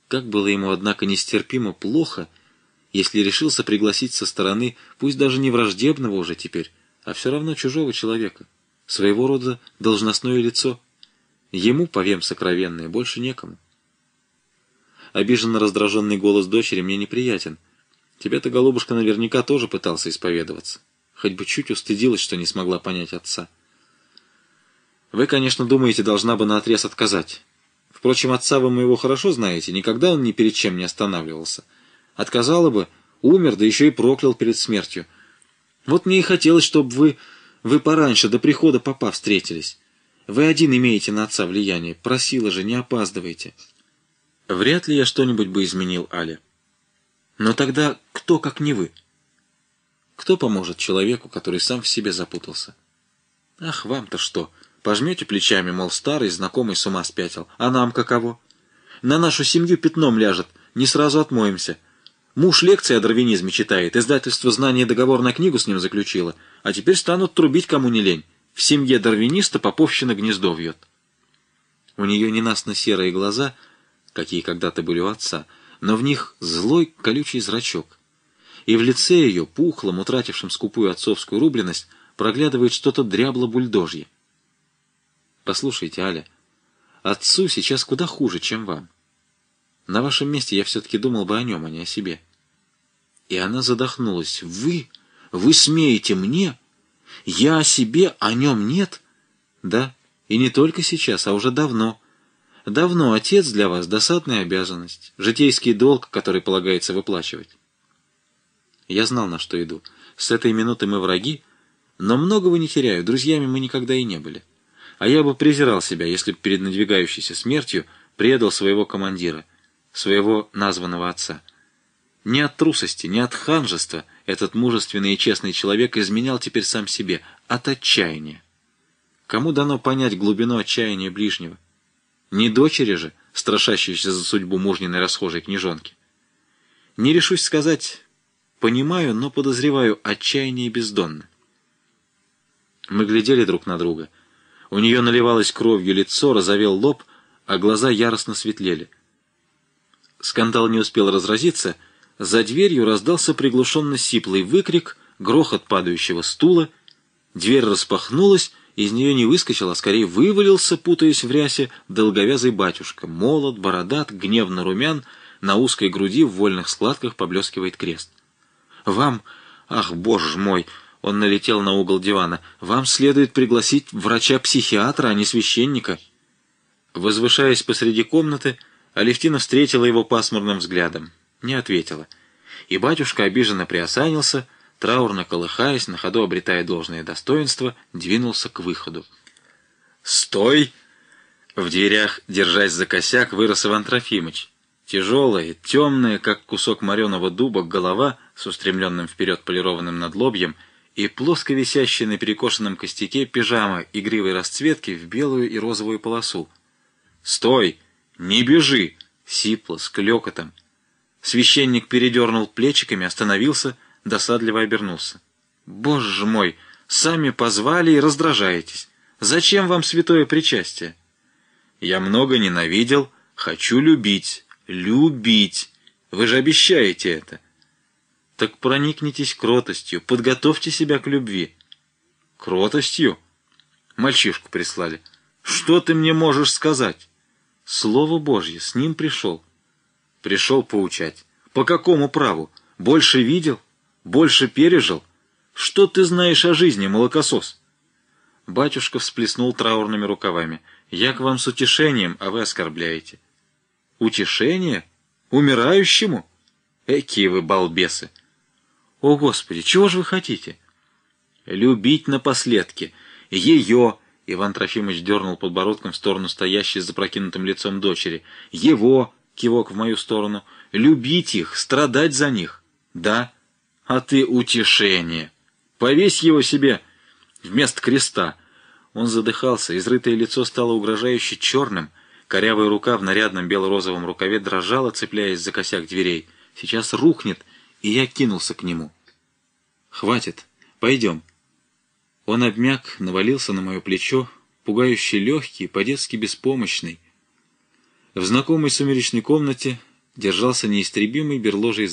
Как было ему, однако, нестерпимо плохо, если решился пригласить со стороны, пусть даже не враждебного уже теперь, а все равно чужого человека, своего рода должностное лицо. Ему, повем сокровенное, больше некому. Обиженно раздраженный голос дочери мне неприятен. Тебя-то, голубушка, наверняка тоже пытался исповедоваться. Хоть бы чуть устыдилась, что не смогла понять отца. Вы, конечно, думаете, должна бы наотрез отказать. Впрочем, отца вы моего хорошо знаете, никогда он ни перед чем не останавливался. Отказала бы, умер, да еще и проклял перед смертью. Вот мне и хотелось, чтобы вы пораньше, до прихода попа, встретились. Вы один имеете на отца влияние, просила же, не опаздывайте. Вряд ли я что-нибудь бы изменил, Аля. Но тогда кто, как не вы? Кто поможет человеку, который сам в себе запутался? Ах, вам-то что? Пожмете плечами, мол, старый, знакомый с ума спятил. А нам каково? На нашу семью пятном ляжет, не сразу отмоемся. Муж лекции о дарвинизме читает, издательство «Знание» договор на книгу с ним заключило, а теперь станут трубить кому не лень. В семье дарвиниста поповщина гнездо вьет. У нее ненастно-серые глаза, какие когда-то были у отца, но в них злой колючий зрачок. И в лице ее, пухлом, утратившем скупую отцовскую рубленность, проглядывает что-то дрябло-бульдожье. Послушайте, Аля, отцу сейчас куда хуже, чем вам. На вашем месте я все-таки думал бы о нем, а не о себе. И она задохнулась. Вы смеете мне? Я о себе, о нем нет? Да, и не только сейчас, а уже давно. Давно отец для вас досадная обязанность, житейский долг, который полагается выплачивать. Я знал, на что иду. С этой минуты мы враги, но многого не теряю, друзьями мы никогда и не были. А я бы презирал себя, если бы перед надвигающейся смертью предал своего командира, своего названного отца. Не от трусости, не от ханжества этот мужественный и честный человек изменял теперь сам себе, от отчаяния. Кому дано понять глубину отчаяния ближнего? Не дочери же, страшащейся за судьбу мужниной расхожей княжонки. Не решусь сказать, понимаю, но подозреваю, отчаяние бездонно. Мы глядели друг на друга. У нее наливалось кровью лицо, розовел лоб, а глаза яростно светлели. Скандал не успел разразиться, за дверью раздался приглушенно сиплый выкрик, грохот падающего стула, дверь распахнулась, из нее не выскочил, а скорее вывалился, путаясь в рясе, долговязый батюшка, молод, бородат, гневно румян, на узкой груди в вольных складках поблескивает крест. «Вам, ах, боже мой!» Он налетел на угол дивана. «Вам следует пригласить врача-психиатра, а не священника». Возвышаясь посреди комнаты, Алевтина встретила его пасмурным взглядом. Не ответила. И батюшка обиженно приосанился, траурно колыхаясь, на ходу обретая должное достоинство, двинулся к выходу. «Стой!» В дверях, держась за косяк, вырос Иван Трофимыч. Тяжелая, темная, как кусок мореного дуба, голова с устремленным вперед полированным надлобьем и плоско висящая на перекошенном костяке пижама игривой расцветки в белую и розовую полосу. «Стой! Не бежи!» — сипло, с клёкотом. Священник передернул плечиками, остановился, досадливо обернулся. «Боже мой! Сами позвали и раздражаетесь! Зачем вам святое причастие?» «Я много ненавидел, хочу любить. Любить! Вы же обещаете это!» «Так проникнитесь кротостью, подготовьте себя к любви». «Кротостью?» «Мальчишку прислали. Что ты мне можешь сказать?» «Слово Божье, с ним пришел». «Пришел поучать. По какому праву? Больше видел? Больше пережил? Что ты знаешь о жизни, молокосос?» Батюшка всплеснул траурными рукавами. «Я к вам с утешением, а вы оскорбляете». «Утешение? Умирающему? Экие вы балбесы!» «О, Господи, чего же вы хотите?» «Любить напоследки. Ее...» Иван Трофимович дернул подбородком в сторону стоящей с запрокинутым лицом дочери. «Его...» — кивок в мою сторону. «Любить их, страдать за них. Да? А ты утешение. Повесь его себе вместо креста». Он задыхался, изрытое лицо стало угрожающе черным, корявая рука в нарядном бело-розовом рукаве дрожала, цепляясь за косяк дверей. Сейчас рухнет, и я кинулся к нему. «Хватит, пойдем». Он обмяк, навалился на мое плечо, пугающе легкий, по-детски беспомощный. В знакомой сумеречной комнате держался неистребимой берложей